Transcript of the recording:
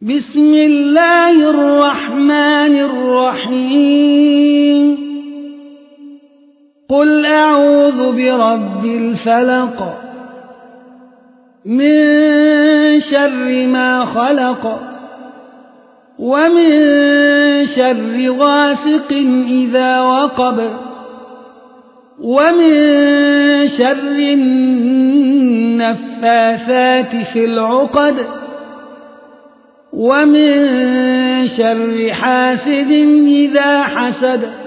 بسم الله الرحمن الرحيم قل أعوذ برب الفلق من شر ما خلق ومن شر غاسق إذا وقب ومن شر النفاثات في العقد ومن شر حاسد إذا حسد